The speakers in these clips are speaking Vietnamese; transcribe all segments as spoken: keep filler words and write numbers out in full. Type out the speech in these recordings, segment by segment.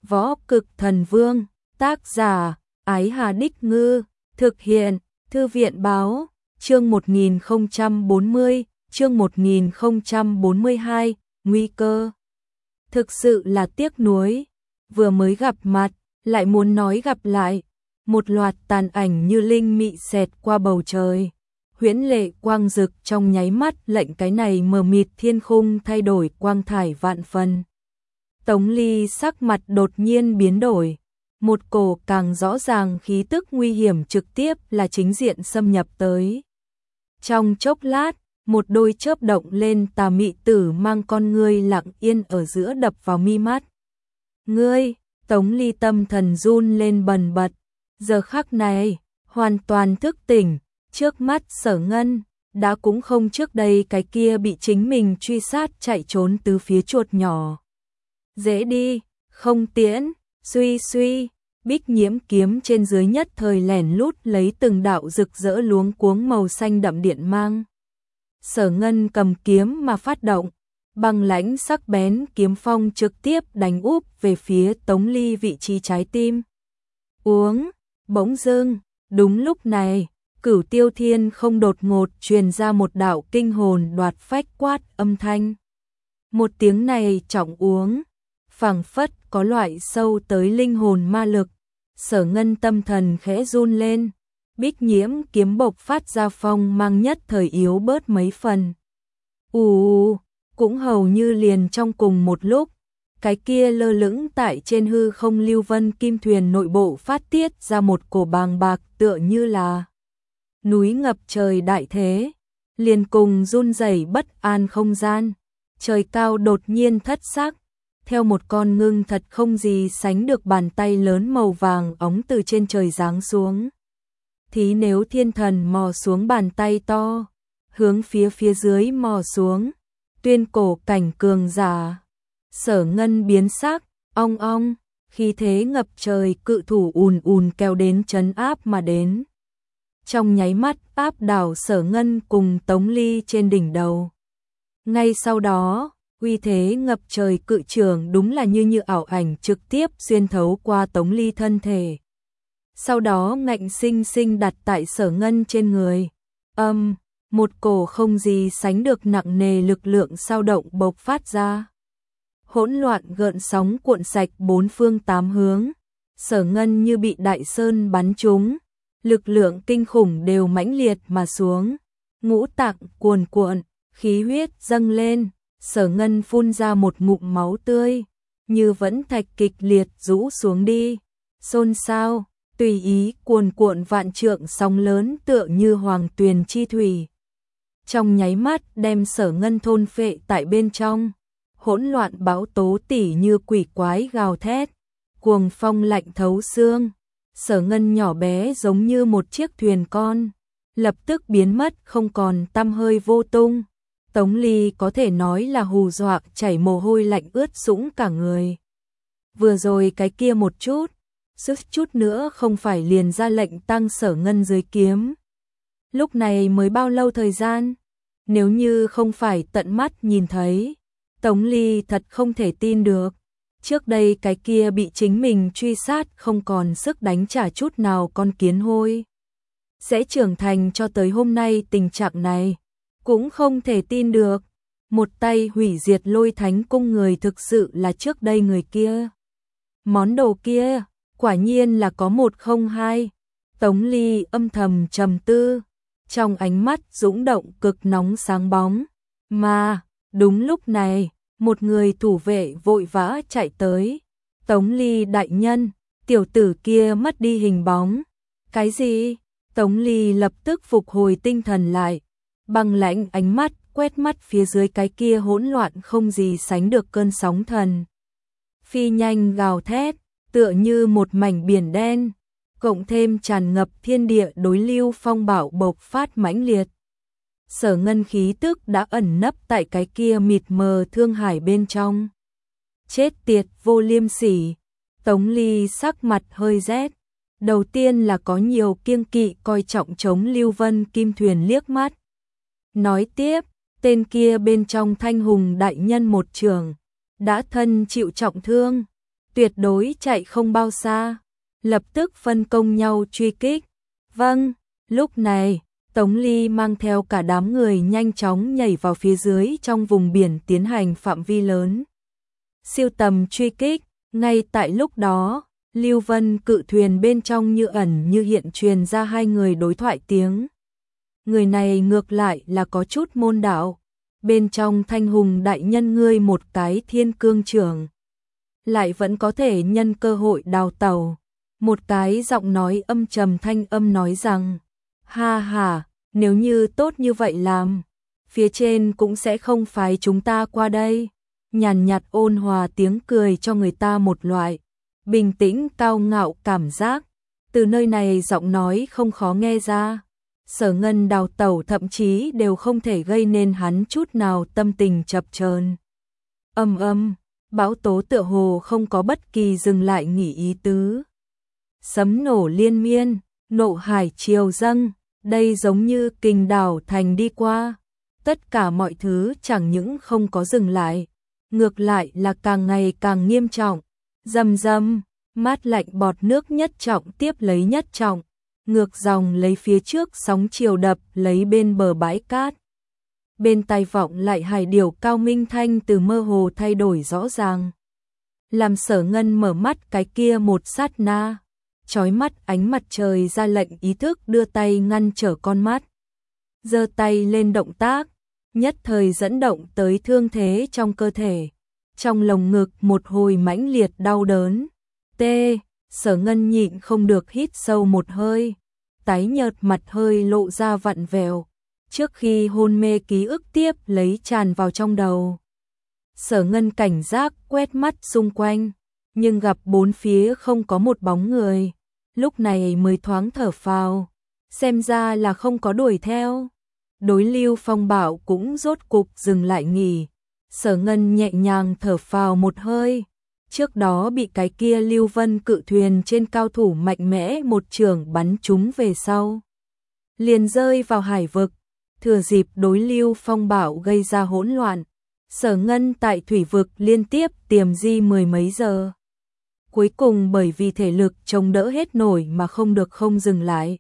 Võ Cực Thần Vương, tác giả, Ái Hà Đích Ngư, thực hiện, Thư viện Báo, chương một nghìn không trăm bốn mươi, chương một nghìn không trăm bốn mươi hai, nguy cơ. Thực sự là tiếc nuối, vừa mới gặp mặt, lại muốn nói gặp lại, một loạt tàn ảnh như linh mị xẹt qua bầu trời. Huyễn lệ quang rực trong nháy mắt lệnh cái này mờ mịt thiên khung thay đổi quang thải vạn phần. Tống Ly sắc mặt đột nhiên biến đổi, một cổ càng rõ ràng khí tức nguy hiểm trực tiếp là chính diện xâm nhập tới. Trong chốc lát, một đôi chớp động lên tà mị tử mang con ngươi lặng yên ở giữa đập vào mi mắt. Ngươi, Tống Ly tâm thần run lên bần bật, giờ khắc này, hoàn toàn thức tỉnh, trước mắt Sở Ngân, đã cũng không trước đây cái kia bị chính mình truy sát chạy trốn từ phía chuột nhỏ. Dễ đi, không tiễn, suy suy, Bích Nhiễm kiếm trên dưới nhất thời lẻn lút lấy từng đạo rực rỡ luống cuống màu xanh đậm điện mang. Sở Ngân cầm kiếm mà phát động, băng lãnh sắc bén kiếm phong trực tiếp đánh úp về phía Tống Ly vị trí trái tim. Uống, bỗng dưng, đúng lúc này, Cửu Tiêu Thiên không đột ngột truyền ra một đạo kinh hồn đoạt phách quát âm thanh. Một tiếng này trọng uống, phảng phất có loại sâu tới linh hồn ma lực. Sở Ngân tâm thần khẽ run lên, Bích Nhiễm kiếm bộc phát ra phong mang nhất thời yếu bớt mấy phần. Ù, cũng hầu như liền trong cùng một lúc, cái kia lơ lửng tại trên hư không lưu vân kim thuyền nội bộ phát tiết ra một cổ bàng bạc tựa như là núi ngập trời đại thế, liền cùng run rẩy bất an không gian, trời cao đột nhiên thất sắc, theo một con ngưng thật không gì sánh được bàn tay lớn màu vàng óng từ trên trời giáng xuống. Thí nếu thiên thần mò xuống bàn tay to, hướng phía phía dưới mò xuống, tuyên cổ cảnh cường giả. Sở Ngân biến sắc, ong ong, khí thế ngập trời cự thủ ùn ùn kéo đến trấn áp mà đến. Trong nháy mắt áp đảo Sở Ngân cùng Tống Ly trên đỉnh đầu. Ngay sau đó, uy thế ngập trời cự trường đúng là như như ảo ảnh trực tiếp xuyên thấu qua Tống Ly thân thể. Sau đó ngạnh sinh sinh đặt tại Sở Ngân trên người. Âm, um, một cổ không gì sánh được nặng nề lực lượng sao động bộc phát ra. Hỗn loạn gợn sóng cuộn sạch bốn phương tám hướng. Sở Ngân như bị đại sơn bắn trúng, lực lượng kinh khủng đều mãnh liệt mà xuống. Ngũ tạng cuồn cuộn, khí huyết dâng lên. Sở Ngân phun ra một ngụm máu tươi, như vẫn thạch kịch liệt rũ xuống đi. Xôn xao, tùy ý cuồn cuộn vạn trượng sóng lớn tựa như hoàng tuyền chi thủy. Trong nháy mắt đem Sở Ngân thôn phệ tại bên trong, hỗn loạn bão tố tỉ như quỷ quái gào thét, cuồng phong lạnh thấu xương. Sở Ngân nhỏ bé giống như một chiếc thuyền con, lập tức biến mất không còn tăm hơi vô tung. Tống Ly có thể nói là hù dọa chảy mồ hôi lạnh ướt sũng cả người. Vừa rồi cái kia một chút, sức chút nữa không phải liền ra lệnh tăng Sở Ngân dưới kiếm. Lúc này mới bao lâu thời gian, nếu như không phải tận mắt nhìn thấy, Tống Ly thật không thể tin được. Trước đây cái kia bị chính mình truy sát không còn sức đánh trả chút nào con kiến hôi, sẽ trưởng thành cho tới hôm nay tình trạng này. Cũng không thể tin được, một tay hủy diệt Lôi Thánh cung người thực sự là trước đây người kia. Món đồ kia, quả nhiên là có một không hai. Tống Ly âm thầm trầm tư, trong ánh mắt dũng động cực nóng sáng bóng. Mà, đúng lúc này, một người thủ vệ vội vã chạy tới. Tống Ly đại nhân, tiểu tử kia mất đi hình bóng. Cái gì? Tống Ly lập tức phục hồi tinh thần lại. Băng lãnh ánh mắt quét mắt phía dưới cái kia hỗn loạn không gì sánh được cơn sóng thần. Phi nhanh gào thét, tựa như một mảnh biển đen, cộng thêm tràn ngập thiên địa đối lưu phong bạo bộc phát mãnh liệt. Sở Ngân khí tức đã ẩn nấp tại cái kia mịt mờ thương hải bên trong. Chết tiệt vô liêm sỉ, Tống Ly sắc mặt hơi rét. Đầu tiên là có nhiều kiêng kỵ coi trọng chống Lưu Vân Kim Thuyền liếc mắt. Nói tiếp, tên kia bên trong Thanh Hùng đại nhân một trường, đã thân chịu trọng thương, tuyệt đối chạy không bao xa, lập tức phân công nhau truy kích. Vâng, lúc này, Tống Ly mang theo cả đám người nhanh chóng nhảy vào phía dưới trong vùng biển tiến hành phạm vi lớn siêu tầm truy kích. Ngay tại lúc đó, Lưu Vân cự thuyền bên trong như ẩn như hiện truyền ra hai người đối thoại tiếng. Người này ngược lại là có chút môn đạo, bên trong Thanh Hùng đại nhân ngươi một cái thiên cương trưởng, lại vẫn có thể nhân cơ hội đào tàu. Một cái giọng nói âm trầm thanh âm nói rằng, ha ha, nếu như tốt như vậy làm, phía trên cũng sẽ không phái chúng ta qua đây. Nhàn nhạt ôn hòa tiếng cười cho người ta một loại bình tĩnh cao ngạo cảm giác. Từ nơi này giọng nói không khó nghe ra, Sở Ngân đào tẩu thậm chí đều không thể gây nên hắn chút nào tâm tình chập chờn. Âm âm, bão tố tựa hồ không có bất kỳ dừng lại nghỉ ý tứ. Sấm nổ liên miên, nộ hải triều dâng, đây giống như kình đảo thành đi qua. Tất cả mọi thứ chẳng những không có dừng lại, ngược lại là càng ngày càng nghiêm trọng. Rầm rầm, mát lạnh bọt nước nhất trọng tiếp lấy nhất trọng, ngược dòng lấy phía trước sóng chiều đập lấy bên bờ bãi cát. Bên tai vọng lại hải điểu cao minh thanh từ mơ hồ thay đổi rõ ràng. Làm Sở Ngân mở mắt cái kia một sát na, chói mắt ánh mặt trời ra lệnh ý thức đưa tay ngăn trở con mắt. Giơ tay lên động tác, nhất thời dẫn động tới thương thế trong cơ thể. Trong lồng ngực một hồi mãnh liệt đau đớn. Tê, Sở Ngân nhịn không được hít sâu một hơi, tái nhợt mặt hơi lộ ra vặn vẹo. Trước khi hôn mê ký ức tiếp lấy tràn vào trong đầu. Sở Ngân cảnh giác quét mắt xung quanh, nhưng gặp bốn phía không có một bóng người. Lúc này mới thoáng thở phào, xem ra là không có đuổi theo. Đối Lưu Phong Bảo cũng rốt cục dừng lại nghỉ. Sở Ngân nhẹ nhàng thở phào một hơi. Trước đó bị cái kia Lưu Vân cự thuyền trên cao thủ mạnh mẽ một trường bắn trúng về sau, liền rơi vào hải vực. Thừa dịp đối Lưu Phong Bảo gây ra hỗn loạn, Sở Ngân tại thủy vực liên tiếp tiềm di mười mấy giờ. Cuối cùng bởi vì thể lực chống đỡ hết nổi mà không được không dừng lại.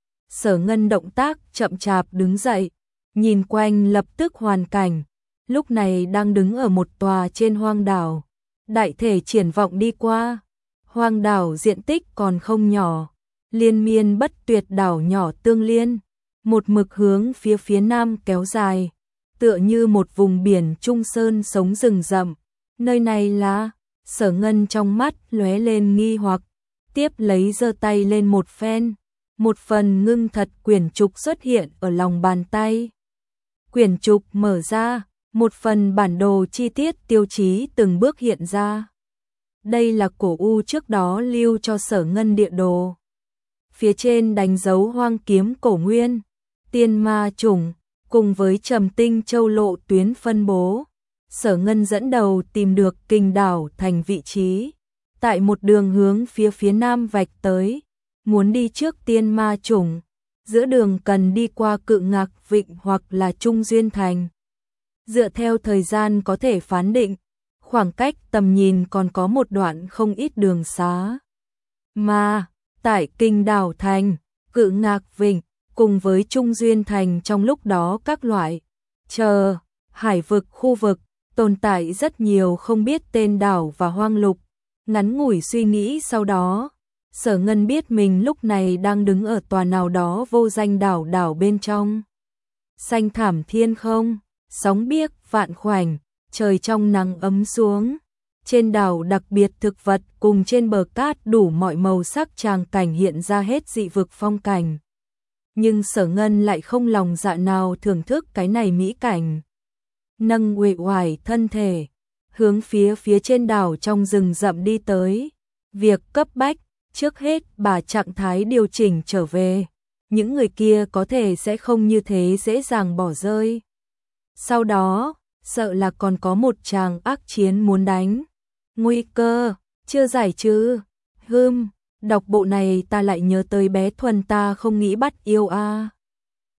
Sở Ngân động tác chậm chạp đứng dậy, nhìn quanh lập tức hoàn cảnh. Lúc này đang đứng ở một tòa trên hoang đảo, đại thể triển vọng đi qua. Hoang đảo diện tích còn không nhỏ, liên miên bất tuyệt đảo nhỏ tương liên, một mực hướng phía phía nam kéo dài, tựa như một vùng biển trung sơn sống rừng rậm. Nơi này là, Sở Ngân trong mắt lóe lên nghi hoặc, tiếp lấy giơ tay lên một phen, một phần ngưng thật quyển trục xuất hiện ở lòng bàn tay. Quyển trục mở ra, một phần bản đồ chi tiết tiêu chí từng bước hiện ra. Đây là Cổ U trước đó lưu cho Sở Ngân địa đồ. Phía trên đánh dấu hoang kiếm cổ nguyên, tiên ma chủng, cùng với Trầm Tinh Châu lộ tuyến phân bố. Sở Ngân dẫn đầu tìm được Kình đảo thành vị trí, tại một đường hướng phía phía nam vạch tới, muốn đi trước tiên ma chủng, giữa đường cần đi qua Cự Ngạc Vịnh hoặc là Trung Duyên Thành. Dựa theo thời gian có thể phán định, khoảng cách tầm nhìn còn có một đoạn không ít đường xá. Mà, tại Kình đảo thành, Cự Ngạc Vịnh, cùng với Trung Duyên Thành trong lúc đó các loại, chờ, hải vực khu vực, tồn tại rất nhiều không biết tên đảo và hoang lục. Ngắn ngủi suy nghĩ sau đó, Sở Ngân biết mình lúc này đang đứng ở tòa nào đó vô danh đảo đảo bên trong. Xanh thảm thiên không, sóng biếc vạn khoảnh, trời trong nắng ấm xuống. Trên đảo đặc biệt thực vật cùng trên bờ cát đủ mọi màu sắc tràng cảnh hiện ra hết dị vực phong cảnh. Nhưng Sở Ngân lại không lòng dạ nào thưởng thức cái này mỹ cảnh. Nâng uể oải thân thể, hướng phía phía trên đảo trong rừng rậm đi tới. Việc cấp bách, trước hết bà trạng thái điều chỉnh trở về. Những người kia có thể sẽ không như thế dễ dàng bỏ rơi. Sau đó, sợ là còn có một tràng ác chiến muốn đánh. Nguy cơ, chưa giải chứ. Hừm, đọc bộ này ta lại nhớ tới bé Thuần ta không nghĩ bắt yêu a.